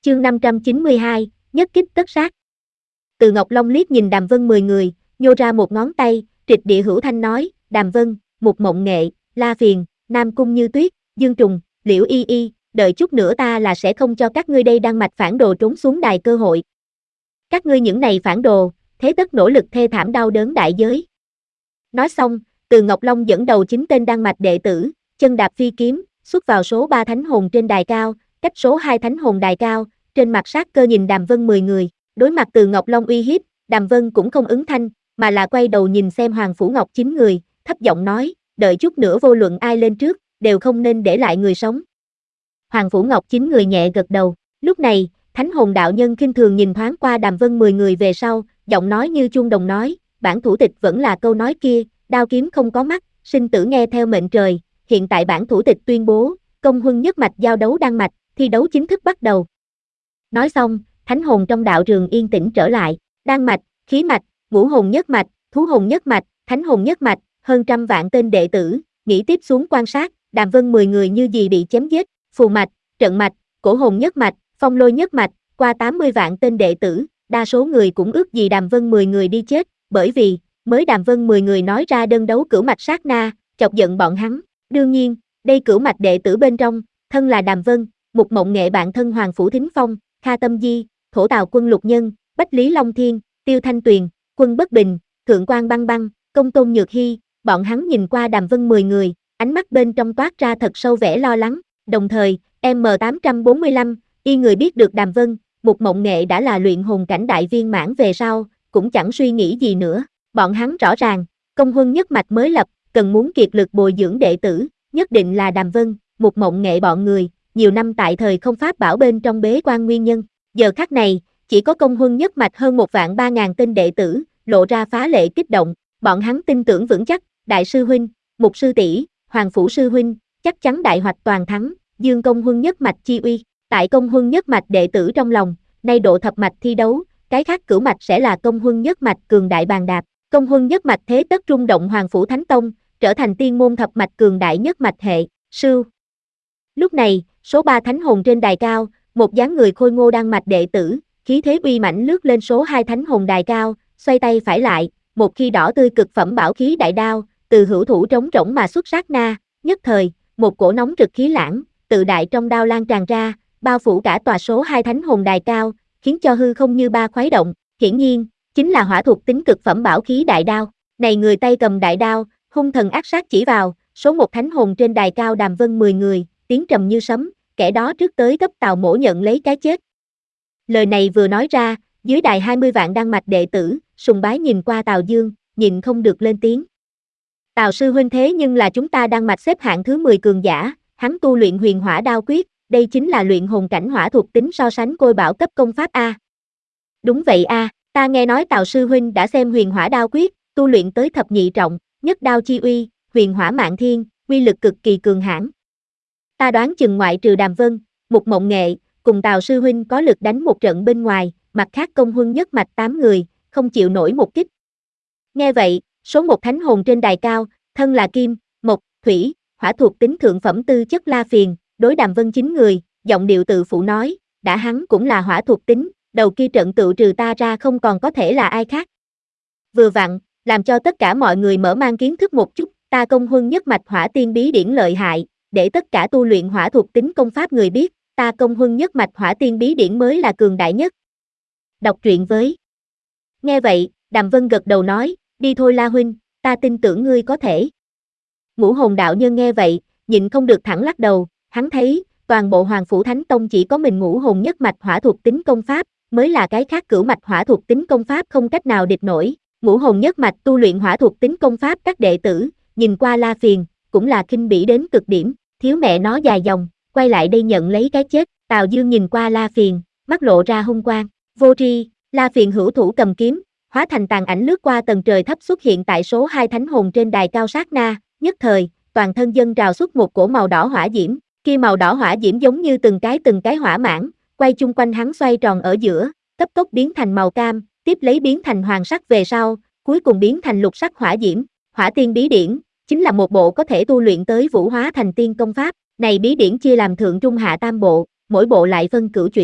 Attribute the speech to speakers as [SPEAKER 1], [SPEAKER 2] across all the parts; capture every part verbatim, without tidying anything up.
[SPEAKER 1] Chương năm trăm chín mươi hai, nhất kích tất sát. Từ Ngọc Long liếc nhìn Đàm Vân mười người, nhô ra một ngón tay, trịch địa hữu thanh nói, Đàm Vân, Mục Mộng Nghệ, La Phiền, Nam Cung Như Tuyết, Dương Trùng, Liễu Y Y, đợi chút nữa ta là sẽ không cho các ngươi đây đăng mạch phản đồ trốn xuống đài cơ hội. Các ngươi những này phản đồ, thế tất nỗ lực thê thảm đau đớn đại giới. Nói xong, Từ Ngọc Long dẫn đầu chín tên đăng mạch đệ tử, chân đạp phi kiếm, xuất vào số ba thánh hồn trên đài cao, cách số hai thánh hồn đài cao, trên mặt sát cơ nhìn Đàm Vân mười người, đối mặt Từ Ngọc Long uy hiếp, Đàm Vân cũng không ứng thanh, mà là quay đầu nhìn xem Hoàng Phủ Ngọc chín người, thấp giọng nói, đợi chút nữa vô luận ai lên trước, đều không nên để lại người sống. Hoàng Phủ Ngọc chín người nhẹ gật đầu, lúc này, Thánh Hồn đạo nhân khinh thường nhìn thoáng qua Đàm Vân mười người về sau, giọng nói như chuông đồng nói, bản thủ tịch vẫn là câu nói kia, đao kiếm không có mắt, sinh tử nghe theo mệnh trời, hiện tại bản thủ tịch tuyên bố, công huân nhất mạch giao đấu đăng mạch, thi đấu chính thức bắt đầu. Nói xong, thánh hồn trong đạo trường yên tĩnh trở lại, đan mạch, khí mạch, ngũ hồn nhất mạch, thú hồn nhất mạch, thánh hồn nhất mạch, hơn trăm vạn tên đệ tử, nghĩ tiếp xuống quan sát, Đàm Vân mười người như gì bị chém giết, phù mạch, trận mạch, cổ hồn nhất mạch, phong lôi nhất mạch, qua tám mươi vạn tên đệ tử, đa số người cũng ước gì Đàm Vân mười người đi chết, bởi vì, mới Đàm Vân mười người nói ra đơn đấu cửu mạch sát na, chọc giận bọn hắn, đương nhiên, đây cửu mạch đệ tử bên trong, thân là Đàm Vân, Mục Mộng Nghệ bạn thân Hoàng Phủ Thính Phong, Kha Tâm Di, Thổ Tào Quân Lục Nhân, Bách Lý Long Thiên, Tiêu Thanh Tuyền, Quân Bất Bình, Thượng Quan Băng Băng, Công Tôn Nhược Hy, bọn hắn nhìn qua Đàm Vân mười người, ánh mắt bên trong toát ra thật sâu vẻ lo lắng, đồng thời, M tám bốn lăm, y người biết được Đàm Vân, Mục Mộng Nghệ đã là luyện hồn cảnh đại viên mãn về sau, cũng chẳng suy nghĩ gì nữa, bọn hắn rõ ràng, công huân nhất mạch mới lập, cần muốn kiệt lực bồi dưỡng đệ tử, nhất định là Đàm Vân, Mục Mộng Nghệ bọn người, nhiều năm tại thời không pháp bảo bên trong bế quan nguyên nhân, giờ khắc này, chỉ có công huân nhất mạch hơn một vạn ba ngàn tên đệ tử, lộ ra phá lệ kích động, bọn hắn tin tưởng vững chắc, đại sư huynh, Mục sư tỷ, Hoàng Phủ sư huynh, chắc chắn đại hoạch toàn thắng, dương công huân nhất mạch chi uy, tại công huân nhất mạch đệ tử trong lòng, nay độ thập mạch thi đấu, cái khác cửu mạch sẽ là công huân nhất mạch cường đại bàn đạp, công huân nhất mạch thế tất rung động Hoàng Phủ Thánh Tông, trở thành tiên môn thập mạch cường đại nhất mạch hệ, sư. Lúc này, số ba thánh hồn trên đài cao, một dáng người khôi ngô đang mạch đệ tử, khí thế uy mãnh lướt lên số hai thánh hồn đài cao, xoay tay phải lại, một khi đỏ tươi cực phẩm bảo khí đại đao, từ hữu thủ trống rỗng mà xuất sát na, nhất thời, một cổ nóng rực khí lãng, tự đại trong đao lan tràn ra, bao phủ cả tòa số hai thánh hồn đài cao, khiến cho hư không như ba khuấy động, hiển nhiên, chính là hỏa thuộc tính cực phẩm bảo khí đại đao. Này người tay cầm đại đao, hung thần ác sát chỉ vào, số một thánh hồn trên đài cao Đàm Vân mười người, tiếng trầm như sấm, kẻ đó trước tới gấp Tào Mỗ nhận lấy cái chết. Lời này vừa nói ra, dưới đài hai mươi vạn đăng mạch đệ tử, sùng bái nhìn qua Tào Dương, nhìn không được lên tiếng. Tào sư huynh thế nhưng là chúng ta đăng mạch xếp hạng thứ mười cường giả, hắn tu luyện huyền hỏa đao quyết, đây chính là luyện hồn cảnh hỏa thuộc tính so sánh côi bảo cấp công pháp a. Đúng vậy a, ta nghe nói Tào sư huynh đã xem huyền hỏa đao quyết, tu luyện tới thập nhị trọng, nhất đao chi uy, huyền hỏa mạn thiên, uy lực cực kỳ cường hãn. Ta đoán chừng ngoại trừ Đàm Vân, Mục Mộng Nghệ, cùng Tào sư huynh có lực đánh một trận bên ngoài, mặt khác công huân nhất mạch tám người, không chịu nổi một kích. Nghe vậy, số một thánh hồn trên đài cao, thân là kim, mộc, thủy, hỏa thuộc tính thượng phẩm tư chất La Phiền, đối Đàm Vân chín người, giọng điệu tự phụ nói, đã hắn cũng là hỏa thuộc tính, đầu kia trận tự trừ ta ra không còn có thể là ai khác. Vừa vặn, làm cho tất cả mọi người mở mang kiến thức một chút, ta công huân nhất mạch hỏa tiên bí điển lợi hại, để tất cả tu luyện hỏa thuộc tính công pháp người biết, ta công huân nhất mạch hỏa tiên bí điển mới là cường đại nhất. Đọc truyện với. Nghe vậy, Đàm Vân gật đầu nói, đi thôi La huynh, ta tin tưởng ngươi có thể. Ngũ hồn đạo nhân nghe vậy, nhịn không được thẳng lắc đầu, hắn thấy, toàn bộ Hoàng Phủ Thánh Tông chỉ có mình ngũ hồn nhất mạch hỏa thuộc tính công pháp, mới là cái khác cửu mạch hỏa thuộc tính công pháp không cách nào địch nổi. Ngũ hồn nhất mạch tu luyện hỏa thuộc tính công pháp các đệ tử, nhìn qua La Phiền, cũng là khinh bỉ đến cực điểm, thiếu mẹ nó dài dòng, quay lại đây nhận lấy cái chết. Tào Dương nhìn qua La Phiền, mắt lộ ra hung quang, vô tri, La Phiền hữu thủ cầm kiếm, hóa thành tàn ảnh lướt qua tầng trời thấp xuất hiện tại số hai thánh hồn trên đài cao sát na, nhất thời, toàn thân dân trào xuất một cổ màu đỏ hỏa diễm, kia màu đỏ hỏa diễm giống như từng cái từng cái hỏa mãn, quay chung quanh hắn xoay tròn ở giữa, cấp tốc biến thành màu cam, tiếp lấy biến thành hoàng sắc về sau, cuối cùng biến thành lục sắc hỏa diễm. Hỏa tiên bí điển chính là một bộ có thể tu luyện tới vũ hóa thành tiên công pháp, này bí điển chia làm thượng trung hạ tam bộ, mỗi bộ lại phân cửu chuyển.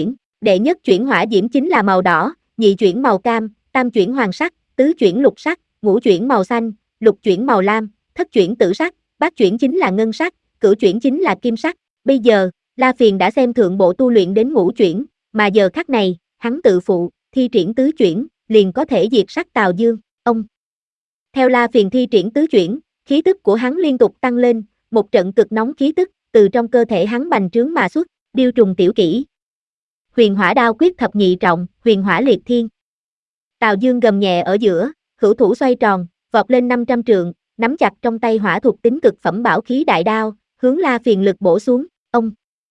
[SPEAKER 1] Đệ nhất chuyển hỏa diễm chính là màu đỏ, nhị chuyển màu cam, tam chuyển hoàng sắc, tứ chuyển lục sắc, ngũ chuyển màu xanh, lục chuyển màu lam, thất chuyển tử sắc, bát chuyển chính là ngân sắc, cửu chuyển chính là kim sắc. Bây giờ, La Phiền đã xem thượng bộ tu luyện đến ngũ chuyển, mà giờ khắc này, hắn tự phụ, thi triển tứ chuyển, liền có thể diệt sát Tào Dương. Ông. Theo La Phiền thi triển tứ chuyển, khí tức của hắn liên tục tăng lên, một trận cực nóng khí tức từ trong cơ thể hắn bành trướng mà xuất, điêu trùng tiểu kỹ. Huyền hỏa đao quyết thập nhị trọng, huyền hỏa liệt thiên. Tào Dương gầm nhẹ ở giữa, hữu thủ xoay tròn, vọt lên năm trăm trượng, nắm chặt trong tay hỏa thuộc tính cực phẩm bảo khí đại đao, hướng La Phiền lực bổ xuống. Ông.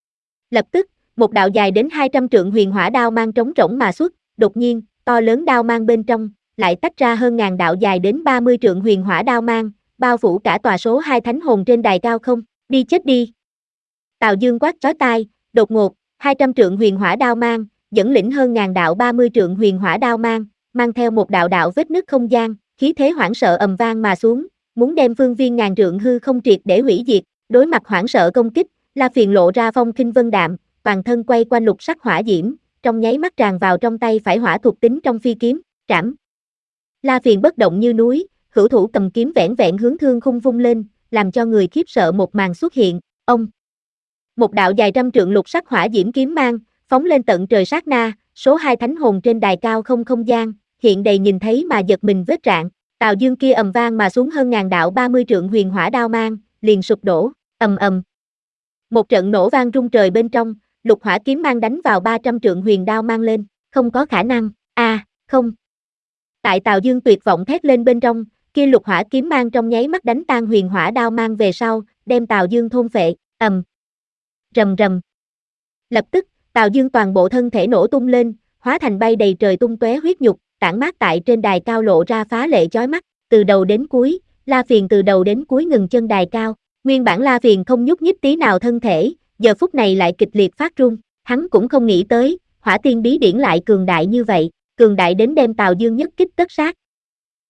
[SPEAKER 1] Lập tức, một đạo dài đến hai trăm trượng huyền hỏa đao mang trống rỗng mà xuất, đột nhiên, to lớn đao mang bên trong lại tách ra hơn ngàn đạo dài đến ba mươi trượng huyền hỏa đao mang, bao phủ cả tòa số hai thánh hồn trên đài cao không, đi chết đi. Tào Dương quát chói tai, đột ngột, hai trăm trượng huyền hỏa đao mang, dẫn lĩnh hơn ngàn đạo ba mươi trượng huyền hỏa đao mang, mang theo một đạo đạo vết nứt không gian, khí thế hoảng sợ ầm vang mà xuống, muốn đem phương viên ngàn trượng hư không triệt để hủy diệt. Đối mặt hoảng sợ công kích, La Phiền lộ ra phong khinh vân đạm, toàn thân quay quanh lục sắc hỏa diễm, trong nháy mắt tràn vào trong tay phải hỏa thuộc tính trong phi kiếm, trảm. La Phiền bất động như núi, hữu thủ cầm kiếm vẻn vẹn hướng thương khung vung lên, làm cho người khiếp sợ một màn xuất hiện. Ông. Một đạo dài trăm trượng lục sắc hỏa diễm kiếm mang, phóng lên tận trời sát na, số hai thánh hồn trên đài cao không không gian, hiện đầy nhìn thấy mà giật mình vết rạn. Tào Dương kia ầm vang mà xuống hơn ngàn đạo ba mươi trượng huyền hỏa đao mang, liền sụp đổ, ầm ầm. Một trận nổ vang rung trời bên trong, lục hỏa kiếm mang đánh vào ba trăm trượng huyền đao mang lên, không có khả năng, a, à, không. Tại Tào Dương tuyệt vọng thét lên bên trong, kia lục hỏa kiếm mang trong nháy mắt đánh tan huyền hỏa đao mang về sau, đem Tào Dương thôn phệ, ầm. Rầm rầm. Lập tức, Tào Dương toàn bộ thân thể nổ tung lên, hóa thành bay đầy trời tung tóe huyết nhục, tản mát tại trên đài cao lộ ra phá lệ chói mắt, từ đầu đến cuối, La Phiền từ đầu đến cuối ngừng chân đài cao, nguyên bản La Phiền không nhúc nhích tí nào thân thể, giờ phút này lại kịch liệt phát run, hắn cũng không nghĩ tới, hỏa tiên bí điển lại cường đại như vậy, cường đại đến đem Tào Dương nhất kích tất sát,